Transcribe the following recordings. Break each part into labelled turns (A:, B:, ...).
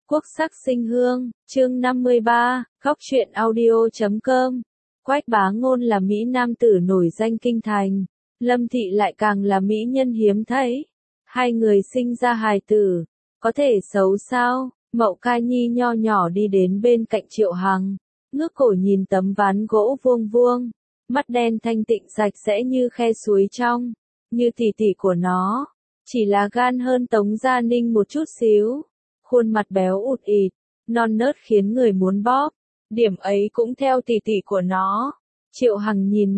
A: Quốc sắc sinh hương, chương 53, khóc truyện audio.com. Quách Bá Ngôn là Mỹ nam tử nổi danh kinh thành, Lâm Thị lại càng là mỹ nhân hiếm thấy. Hai người sinh ra hài tử, có thể xấu sao? Mậu Ca Nhi nho nhỏ đi đến bên cạnh Triệu Hằng, ngước cổ nhìn tấm ván gỗ vuông vuông, mắt đen thanh tịnh sạch sẽ như khe suối trong, như tỷ tỷ của nó, chỉ là gan hơn Tống Gia Ninh một chút xíu. Khuôn mặt béo ụt ịt, non nớt khiến người muốn bóp, điểm ấy cũng theo tỷ tỷ của nó. Triệu Hằng nhìn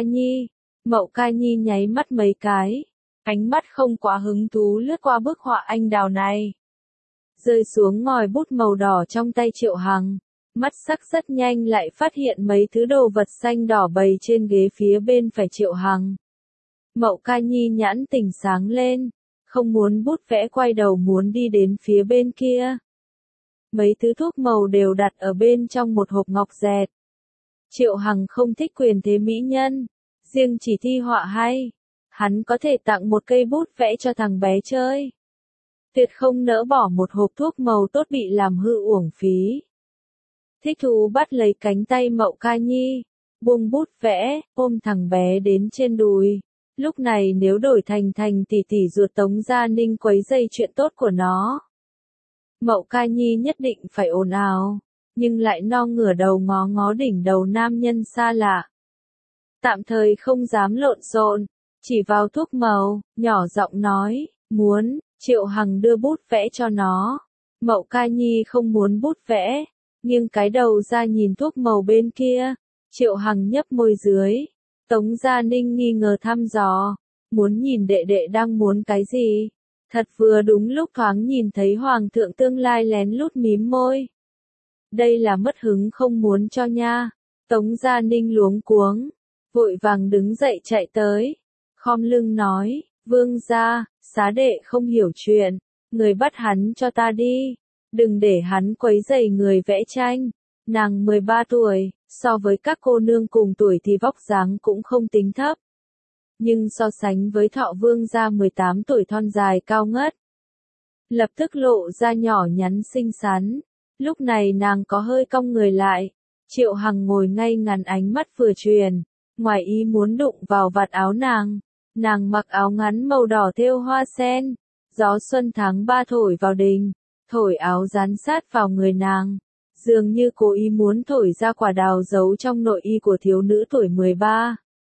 A: Mậu Ca Nhi nháy mắt mấy cái, ánh mắt không quá hứng thú lướt qua bức họa anh đào này. Rơi xuống ngòi bút màu đỏ trong tay Triệu Hằng, mắt sắc rất nhanh lại phát hiện mấy thứ đồ vật xanh đỏ bày trên ghế phía bên phải Triệu Hằng. Mậu Ca Nhi nhãn tỉnh sáng lên, không muốn bút vẽ quay đầu muốn đi đến phía bên kia. Mấy thứ thuốc màu đều đặt ở bên trong một hộp ngọc dẹt. Triệu Hằng không thích quyền thế mỹ nhân, riêng chỉ thi họa hay, hắn có thể tặng một cây bút vẽ cho thằng bé chơi. Tuyệt không nỡ bỏ một hộp thuốc màu tốt bị làm hư uổng phí. Thích thú bắt lấy cánh tay Mậu Ca Nhi, buông bút vẽ, ôm thằng bé đến trên đùi. Lúc này nếu đổi thành tỷ tỷ ruột Tống Gia Ninh quấy rầy chuyện tốt của nó, Mậu Ca Nhi nhất định phải ồn ào, nhưng lại no ngửa đầu ngó ngó đỉnh đầu nam nhân xa lạ. Tạm thời không dám lộn xộn, chỉ vào thuốc màu, nhỏ giọng nói, muốn. Triệu Hằng đưa bút vẽ cho nó. Mậu Ca Nhi không muốn bút vẽ, nghiêng cái đầu ra nhìn thuốc màu bên kia. Triệu Hằng nhấp môi dưới. Tống Gia Ninh nghi ngờ thăm dò, muốn nhìn đệ đệ đang muốn cái gì. Thật vừa đúng lúc thoáng nhìn thấy hoàng thượng tương lai lén lút mím môi. Đây là mất hứng không muốn cho nha. Tống Gia Ninh luống cuống, vội vàng đứng dậy chạy tới, khom lưng nói, vương gia, xá đệ không hiểu chuyện, người bắt hắn cho ta đi, đừng để hắn quấy rầy người vẽ tranh. Nàng 13 tuổi, so với các cô nương cùng tuổi thì vóc dáng cũng không tính thấp. Nhưng so sánh với Thọ vương gia 18 tuổi thon dài cao ngất, lập tức lộ ra nhỏ nhắn xinh xắn. Lúc này nàng có hơi cong người lại, Triệu Hằng ngồi ngay ngắn ánh mắt vừa truyền, ngoài ý muốn đụng vào vạt áo nàng. Nàng mặc áo ngắn màu đỏ thêu hoa sen, gió xuân tháng 3 thổi vào đình, thổi áo dán sát vào người nàng, dường như cố ý muốn thổi ra quả đào giấu trong nội y của thiếu nữ tuổi 13.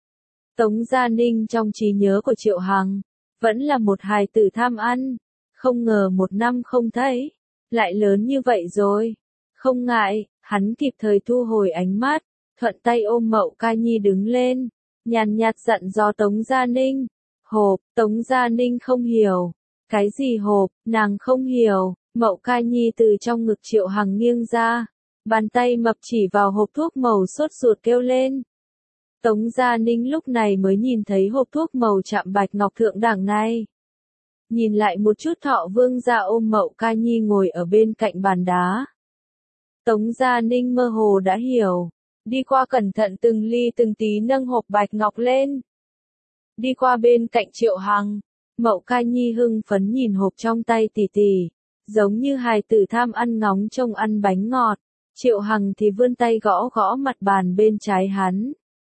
A: Tống Gia Ninh trong trí nhớ của Triệu Hằng, vẫn là một hài tử tham ăn, không ngờ một năm không thấy, lại lớn như vậy rồi. Không ngại, hắn kịp thời thu hồi ánh mắt, thuận tay ôm Mậu Ca Nhi đứng lên. Nhàn nhạt dặn dò Tống Gia Ninh. Hộp, Tống Gia Ninh không hiểu. Cái gì hộp, nàng không hiểu. Mậu Ca Nhi từ trong ngực Triệu Hằng nghiêng ra. Bàn tay mập chỉ vào hộp thuốc màu sốt ruột kêu lên. Tống Gia Ninh lúc này mới nhìn thấy hộp thuốc màu chạm bạch ngọc thượng đẳng này. Nhìn lại một chút Thọ vương gia ôm Mậu Ca Nhi ngồi ở bên cạnh bàn đá. Tống Gia Ninh mơ hồ đã hiểu. Đi qua cẩn thận từng ly từng tí nâng hộp bạch ngọc lên. Đi qua bên cạnh Triệu Hằng, Mậu Ca Nhi hưng phấn nhìn hộp trong tay tỷ tỷ, giống như hài tử tham ăn ngóng trông ăn bánh ngọt. Triệu Hằng thì vươn tay gõ gõ mặt bàn bên trái hắn.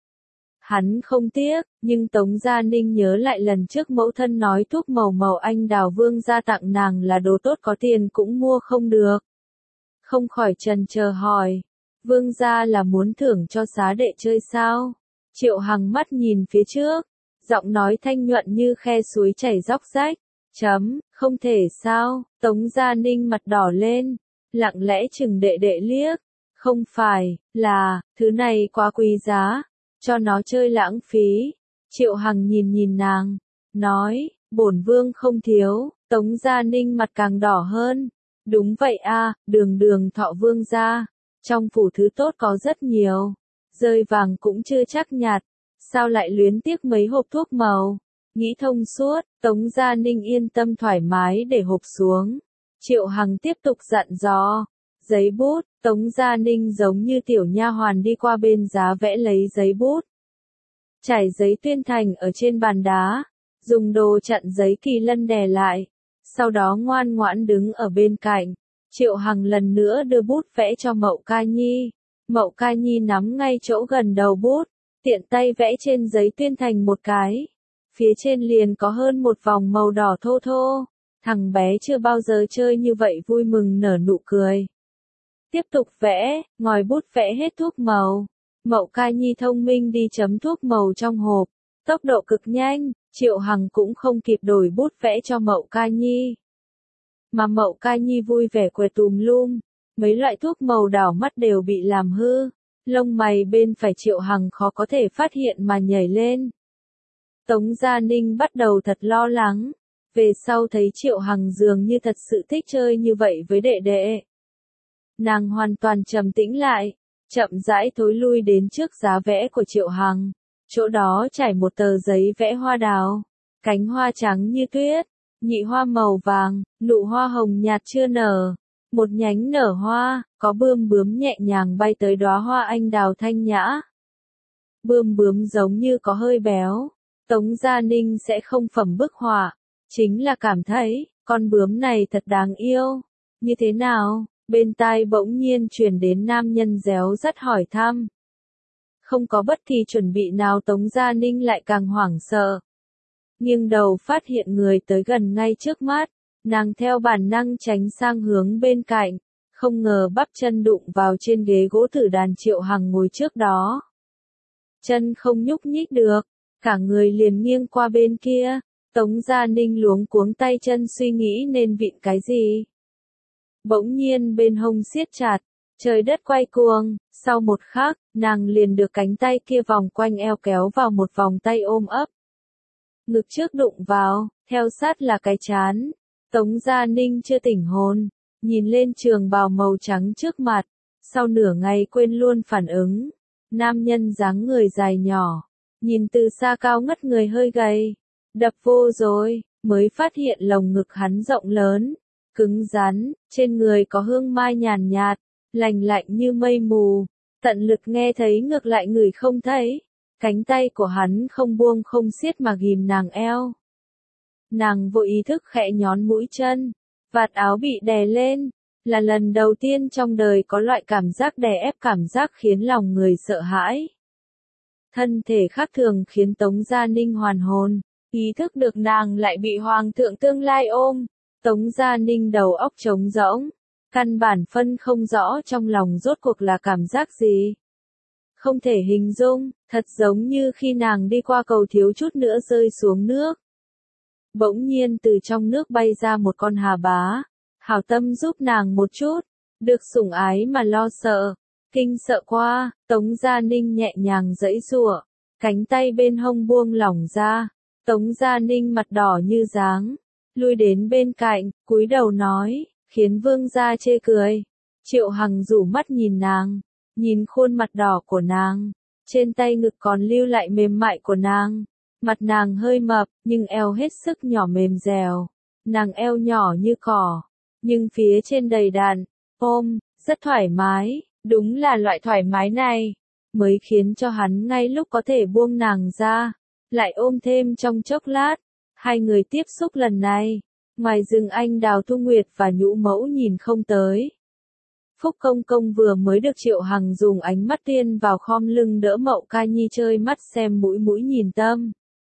A: Hắn không tiếc, nhưng Tống Gia Ninh nhớ lại lần trước mẫu thân nói thuốc màu anh đào vương gia tặng nàng là đồ tốt có tiền cũng mua không được. Không khỏi chần chờ hỏi. Vương gia là muốn thưởng cho xá đệ chơi sao? Triệu Hằng mắt nhìn phía trước, giọng nói thanh nhuận như khe suối chảy róc rách. Không thể sao? Tống Gia Ninh mặt đỏ lên, lặng lẽ chừng đệ đệ liếc. Không phải, là, thứ này quá quý giá, cho nó chơi lãng phí. Triệu Hằng nhìn nàng, nói, bổn vương không thiếu. Tống Gia Ninh mặt càng đỏ hơn. Đúng vậy a, đường Thọ vương gia. Trong phủ thứ tốt có rất nhiều, rơi vàng cũng chưa chắc nhặt, sao lại luyến tiếc mấy hộp thuốc màu. Nghĩ thông suốt, Tống Gia Ninh yên tâm thoải mái để hộp xuống. Triệu Hằng tiếp tục dặn dò, giấy bút. Tống Gia Ninh giống như tiểu nha hoàn đi qua bên giá vẽ lấy giấy bút. Trải giấy tuyên thành ở trên bàn đá, dùng đồ chặn giấy kỳ lân đè lại, sau đó ngoan ngoãn đứng ở bên cạnh. Triệu Hằng lần nữa đưa bút vẽ cho Mậu Ca Nhi. Mậu Ca Nhi nắm ngay chỗ gần đầu bút, tiện tay vẽ trên giấy tuyên thành một cái. Phía trên liền có hơn một vòng màu đỏ thô thô. Thằng bé chưa bao giờ chơi như vậy vui mừng nở nụ cười. Tiếp tục vẽ, ngòi bút vẽ hết thuốc màu. Mậu Ca Nhi thông minh đi chấm thuốc màu trong hộp. Tốc độ cực nhanh, Triệu Hằng cũng không kịp đổi bút vẽ cho Mậu Ca Nhi. Mà Mậu Ca Nhi vui vẻ quẹt tùm lum. Mấy loại thuốc màu đảo mắt đều bị làm hư. Lông mày bên phải Triệu Hằng khó có thể phát hiện mà nhảy lên. Tống Gia Ninh bắt đầu thật lo lắng. Về sau thấy Triệu Hằng dường như thật sự thích chơi như vậy với đệ đệ. Nàng hoàn toàn trầm tĩnh lại, chậm rãi thối lui đến trước giá vẽ của Triệu Hằng. Chỗ đó trải một tờ giấy vẽ hoa đào, cánh hoa trắng như tuyết, nhị hoa màu vàng, nụ hoa hồng nhạt chưa nở. Một nhánh nở hoa, có bươm bướm nhẹ nhàng bay tới đóa hoa anh đào thanh nhã. Bươm bướm giống như có hơi béo. Tống Gia Ninh sẽ không phẩm bức họa, chính là cảm thấy, con bướm này thật đáng yêu. Như thế nào? Bên tai bỗng nhiên truyền đến nam nhân réo rắt hỏi thăm. Không có bất kỳ chuẩn bị nào Tống Gia Ninh lại càng hoảng sợ. Nghiêng đầu phát hiện người tới gần ngay trước mắt, nàng theo bản năng tránh sang hướng bên cạnh, không ngờ bắp chân đụng vào trên ghế gỗ tử đàn Triệu Hằng ngồi trước đó. Chân không nhúc nhích được, cả người liền nghiêng qua bên kia. Tống Gia Ninh luống cuống tay chân suy nghĩ nên vịn cái gì. Bỗng nhiên bên hông siết chặt, trời đất quay cuồng, sau một khắc, nàng liền được cánh tay kia vòng quanh eo kéo vào một vòng tay ôm ấp. Ngực trước đụng vào, theo sát là cái trán. Tống Gia Ninh chưa tỉnh hồn, nhìn lên trường bào màu trắng trước mặt, sau nửa ngày quên luôn phản ứng. Nam nhân dáng người dài nhỏ, nhìn từ xa cao ngất người hơi gầy, đập vô rồi, mới phát hiện lồng ngực hắn rộng lớn, cứng rắn, trên người có hương mai nhàn nhạt, lành lạnh như mây mù, tận lực nghe thấy ngược lại người không thấy. Cánh tay của hắn không buông không siết mà ghìm nàng eo. Nàng vô ý thức khẽ nhón mũi chân, vạt áo bị đè lên, là lần đầu tiên trong đời có loại cảm giác đè ép, cảm giác khiến lòng người sợ hãi. Thân thể khác thường khiến Tống Gia Ninh hoàn hồn, ý thức được nàng lại bị hoàng thượng tương lai ôm. Tống Gia Ninh đầu óc trống rỗng, căn bản phân không rõ trong lòng rốt cuộc là cảm giác gì. Không thể hình dung, thật giống như khi nàng đi qua cầu thiếu chút nữa rơi xuống nước. Bỗng nhiên từ trong nước bay ra một con hà bá, hảo tâm giúp nàng một chút, được sủng ái mà lo sợ, kinh sợ qua, Tống Gia Ninh nhẹ nhàng giãy giụa, cánh tay bên hông buông lỏng ra, Tống Gia Ninh mặt đỏ như giáng, lui đến bên cạnh, cúi đầu nói, khiến vương gia chê cười. Triệu Hằng rủ mắt nhìn nàng, nhìn khuôn mặt đỏ của nàng, trên tay ngực còn lưu lại mềm mại của nàng. Mặt nàng hơi mập, nhưng eo hết sức nhỏ mềm dẻo. Nàng eo nhỏ như cỏ, nhưng phía trên đầy đặn, ôm, rất thoải mái, đúng là loại thoải mái này, mới khiến cho hắn ngay lúc có thể buông nàng ra, lại ôm thêm trong chốc lát. Hai người tiếp xúc lần này, ngoài rừng anh Đào Thu Nguyệt và Nhũ Mẫu nhìn không tới. Phúc Công Công vừa mới được Triệu Hằng dùng ánh mắt tiên vào khom lưng đỡ Mậu Ca Nhi chơi mắt xem mũi mũi nhìn tâm.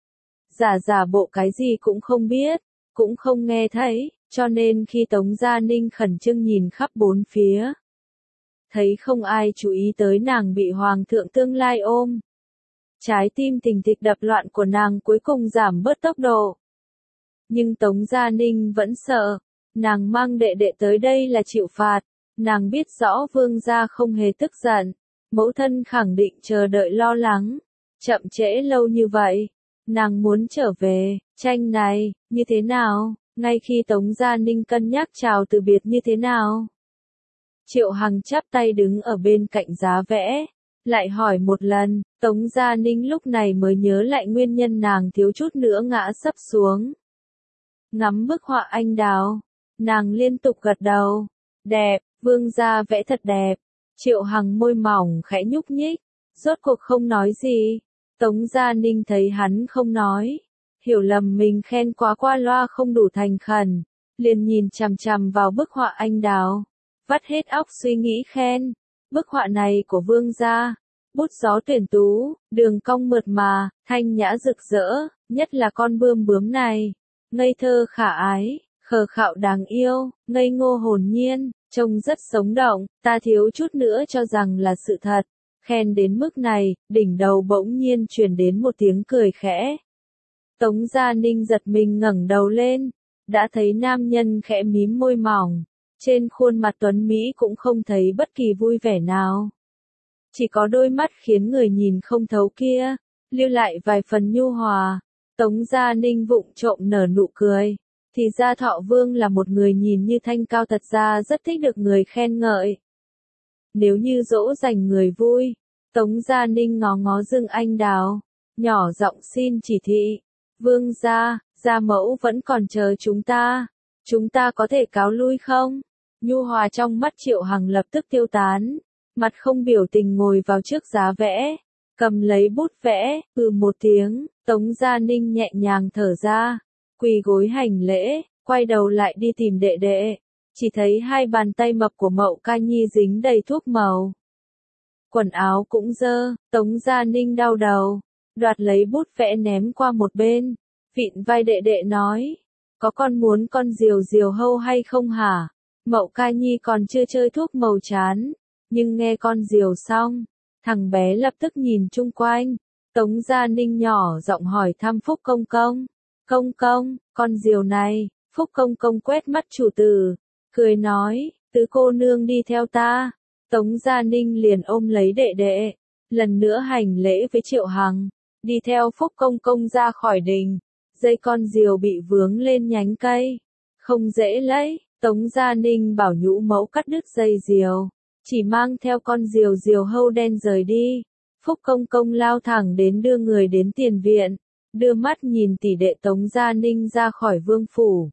A: Giả bộ cái gì cũng không biết, cũng không nghe thấy, cho nên khi Tống Gia Ninh khẩn trương nhìn khắp bốn phía, thấy không ai chú ý tới nàng bị hoàng thượng tương lai ôm. Trái tim thình thịch đập loạn của nàng cuối cùng giảm bớt tốc độ. Nhưng Tống Gia Ninh vẫn sợ, nàng mang đệ đệ tới đây là chịu phạt, nàng biết rõ vương gia không hề tức giận, mẫu thân khẳng định chờ đợi lo lắng, chậm trễ lâu như vậy. Nàng muốn trở về, tranh này, như thế nào, ngay khi Tống Gia Ninh cân nhắc chào từ biệt như thế nào. Triệu Hằng chắp tay đứng ở bên cạnh giá vẽ, lại hỏi một lần, Tống Gia Ninh lúc này mới nhớ lại nguyên nhân nàng thiếu chút nữa ngã sấp xuống. Ngắm bức họa anh đào, nàng liên tục gật đầu, đẹp, vương gia vẽ thật đẹp. Triệu Hằng môi mỏng khẽ nhúc nhích, rốt cuộc không nói gì. Tống Gia Ninh thấy hắn không nói, hiểu lầm mình khen quá qua loa không đủ thành khẩn, liền nhìn chằm chằm vào bức họa anh đào, vắt hết óc suy nghĩ khen, bức họa này của Vương gia, bút gió tuyển tú, đường cong mượt mà, thanh nhã rực rỡ, nhất là con bươm bướm này, ngây thơ khả ái, khờ khạo đáng yêu, ngây ngô hồn nhiên, trông rất sống động, ta thiếu chút nữa cho rằng là sự thật. Khen đến mức này, đỉnh đầu bỗng nhiên truyền đến một tiếng cười khẽ. Tống Gia Ninh giật mình ngẩng đầu lên, đã thấy nam nhân khẽ mím môi mỏng, trên khuôn mặt tuấn Mỹ cũng không thấy bất kỳ vui vẻ nào. Chỉ có đôi mắt khiến người nhìn không thấu kia, lưu lại vài phần nhu hòa. Tống Gia Ninh vụng trộm nở nụ cười, thì ra Thọ Vương là một người nhìn như thanh cao thật ra rất thích được người khen ngợi. Nếu như dỗ dành người vui, Tống Gia Ninh ngó ngó Dương Anh Đào, nhỏ giọng xin chỉ thị. Vương gia, gia mẫu vẫn còn chờ chúng ta có thể cáo lui không? Nhu hòa trong mắt Triệu Hằng lập tức tiêu tán, mặt không biểu tình ngồi vào trước giá vẽ, cầm lấy bút vẽ, một tiếng, Tống Gia Ninh nhẹ nhàng thở ra, quỳ gối hành lễ, quay đầu lại đi tìm đệ đệ, chỉ thấy hai bàn tay mập của Mậu Ca Nhi dính đầy thuốc màu. Quần áo cũng dơ, Tống Gia Ninh đau đầu, đoạt lấy bút vẽ ném qua một bên, vịn vai đệ đệ nói, có con muốn con diều diều hâu hay không hả? Mậu Ca Nhi còn chưa chơi thuốc màu chán, nhưng nghe con diều xong, thằng bé lập tức nhìn chung quanh, Tống Gia Ninh nhỏ giọng hỏi thăm Phúc Công Công, Công Công, con diều này, Phúc Công Công quét mắt chủ tử, cười nói, tứ cô nương đi theo ta, Tống Gia Ninh liền ôm lấy đệ đệ, lần nữa hành lễ với Triệu Hằng, đi theo Phúc Công Công ra khỏi đình, dây con diều bị vướng lên nhánh cây, không dễ lấy, Tống Gia Ninh bảo nhũ mẫu cắt đứt dây diều, chỉ mang theo con diều diều hâu đen rời đi, Phúc Công Công lao thẳng đến đưa người đến tiền viện, đưa mắt nhìn tỷ đệ Tống Gia Ninh ra khỏi vương phủ.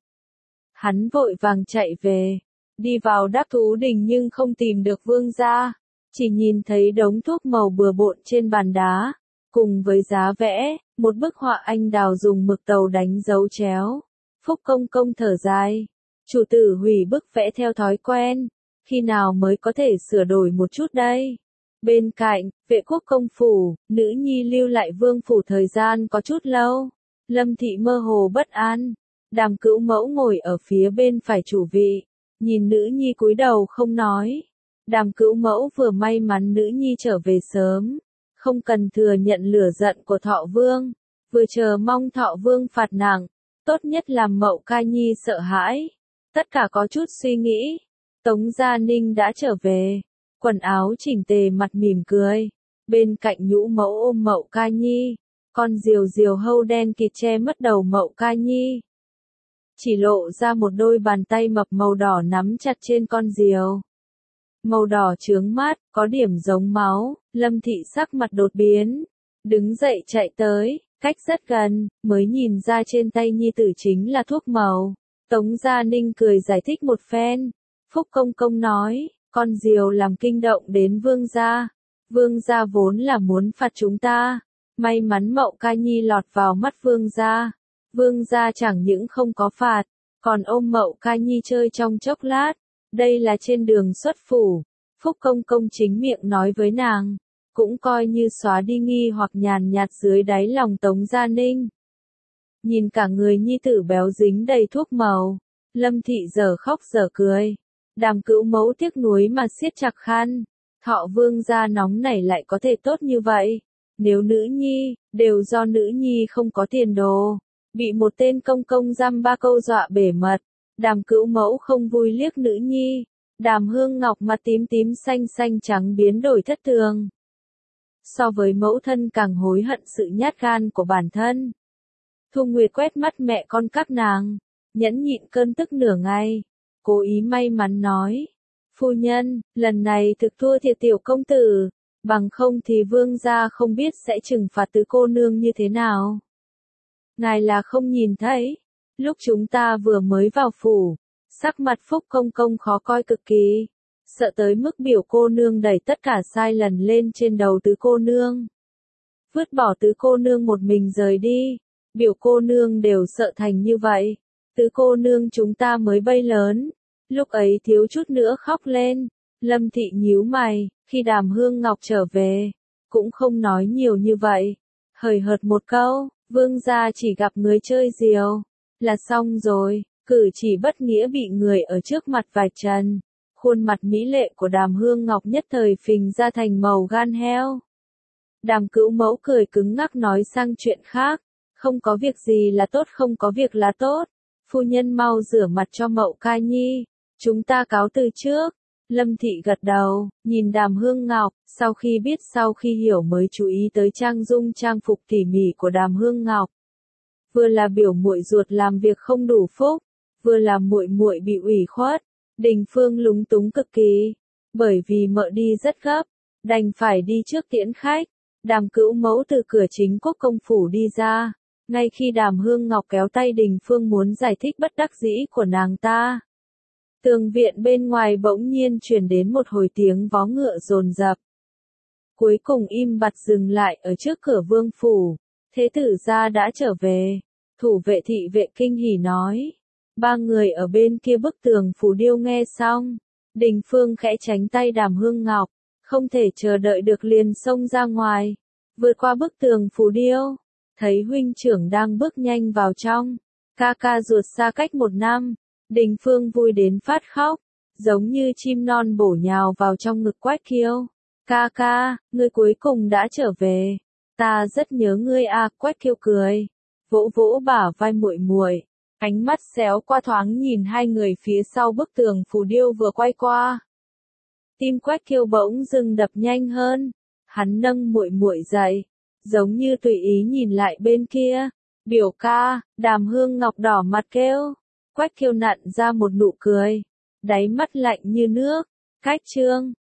A: Hắn vội vàng chạy về, đi vào Đắc Thú Đình nhưng không tìm được vương gia, chỉ nhìn thấy đống thuốc màu bừa bộn trên bàn đá, cùng với giá vẽ, một bức họa anh đào dùng mực tàu đánh dấu chéo. Phúc Công Công thở dài, chủ tử hủy bức vẽ theo thói quen, khi nào mới có thể sửa đổi một chút đây? Bên cạnh, Vệ Quốc công phủ, nữ nhi lưu lại vương phủ thời gian có chút lâu, Lâm Thị mơ hồ bất an, Đàm Cữu Mẫu ngồi ở phía bên phải chủ vị, nhìn nữ nhi cúi đầu không nói. Đàm Cữu Mẫu vừa may mắn nữ nhi trở về sớm, không cần thừa nhận lửa giận của Thọ Vương, vừa chờ mong Thọ Vương phạt nặng, tốt nhất làm Mậu Ca Nhi sợ hãi. Tất cả có chút suy nghĩ, Tống Gia Ninh đã trở về, quần áo chỉnh tề mặt mỉm cười, bên cạnh nhũ mẫu ôm Mậu Ca Nhi, con diều diều hâu đen kịt che mất đầu Mậu Ca Nhi. Chỉ lộ ra một đôi bàn tay mập màu đỏ nắm chặt trên con diều. Màu đỏ chướng mắt, có điểm giống máu, Lâm Thị sắc mặt đột biến, đứng dậy chạy tới, cách rất gần, mới nhìn ra trên tay nhi tử chính là thuốc màu. Tống Gia Ninh cười giải thích một phen, Phúc Công Công nói, con diều làm kinh động đến vương gia vốn là muốn phạt chúng ta, may mắn Mậu Ca Nhi lọt vào mắt vương gia chẳng những không có phạt, còn ôm Mậu Ca Nhi chơi trong chốc lát, đây là trên đường xuất phủ, Phúc Công Công chính miệng nói với nàng, cũng coi như xóa đi nghi hoặc nhàn nhạt dưới đáy lòng Tống Gia Ninh. Nhìn cả người nhi tử béo dính đầy thuốc màu, Lâm Thị giờ khóc giờ cười, Đàm Cữu Mẫu tiếc nuối mà siết chặt khăn, Thọ Vương gia nóng nảy lại có thể tốt như vậy, nếu nữ nhi, đều do nữ nhi không có tiền đồ, bị một tên công công dăm ba câu dọa bể mật. Đàm Cữu Mẫu không vui liếc nữ nhi, Đàm Hương Ngọc mặt tím tím xanh xanh trắng biến đổi thất thường. So với mẫu thân càng hối hận sự nhát gan của bản thân. Thu Nguyệt quét mắt mẹ con các nàng, nhẫn nhịn cơn tức nửa ngày, cố ý may mắn nói, phu nhân, lần này thực thua thiệt tiểu công tử, bằng không thì vương gia không biết sẽ trừng phạt tứ cô nương như thế nào. Ngài là không nhìn thấy. Lúc chúng ta vừa mới vào phủ, sắc mặt Phúc Công Công khó coi cực kỳ, sợ tới mức biểu cô nương đẩy tất cả sai lần lên trên đầu tứ cô nương. Vứt bỏ tứ cô nương một mình rời đi, biểu cô nương đều sợ thành như vậy. Tứ cô nương chúng ta mới bay lớn, lúc ấy thiếu chút nữa khóc lên. Lâm Thị nhíu mày, khi Đàm Hương Ngọc trở về, cũng không nói nhiều như vậy. Hời hợt một câu, vương gia chỉ gặp người chơi diều, là xong rồi, cử chỉ bất nghĩa bị người ở trước mặt vạch trần. Khuôn mặt mỹ lệ của Đàm Hương Ngọc nhất thời phình ra thành màu gan heo. Đàm Cữu Mẫu cười cứng ngắc nói sang chuyện khác, không có việc gì là tốt, không có việc là tốt. Phu nhân mau rửa mặt cho Mậu Ca Nhi, chúng ta cáo từ trước. Lâm Thị gật đầu, nhìn Đàm Hương Ngọc, sau khi hiểu mới chú ý tới trang dung trang phục tỉ mỉ của Đàm Hương Ngọc. Vừa là biểu muội ruột làm việc không đủ phúc, vừa là muội muội bị ủy khuất. Đình Phương lúng túng cực kỳ, bởi vì mợ đi rất gấp, đành phải đi trước tiễn khách. Đàm Cữu Mẫu từ cửa chính Quốc công phủ đi ra, ngay khi Đàm Hương Ngọc kéo tay Đình Phương muốn giải thích bất đắc dĩ của nàng ta. Tường viện bên ngoài bỗng nhiên truyền đến một hồi tiếng vó ngựa dồn dập. Cuối cùng im bặt dừng lại ở trước cửa vương phủ. Thế tử gia đã trở về. Thủ vệ thị vệ kinh hỉ nói. Ba người ở bên kia bức tường phù điêu nghe xong. Đình Phương khẽ tránh tay Đàm Hương Ngọc, không thể chờ đợi được liền xông ra ngoài. Vượt qua bức tường phù điêu, thấy huynh trưởng đang bước nhanh vào trong. Ca ca ruột xa cách 1 năm. Đình Phương vui đến phát khóc, giống như chim non bổ nhào vào trong ngực Quách Kiêu. Ca ca, ngươi cuối cùng đã trở về. Ta rất nhớ ngươi à, Quách Kiêu cười, vỗ vỗ bả vai muội muội, ánh mắt xéo qua thoáng nhìn hai người phía sau bức tường phù điêu vừa quay qua. Tim Quách Kiêu bỗng dưng đập nhanh hơn, hắn nâng muội muội dậy, giống như tùy ý nhìn lại bên kia. Biểu ca, Đàm Hương Ngọc đỏ mặt kêu. Quách Kiêu nặn ra một nụ cười, đáy mắt lạnh như nước. Cách chương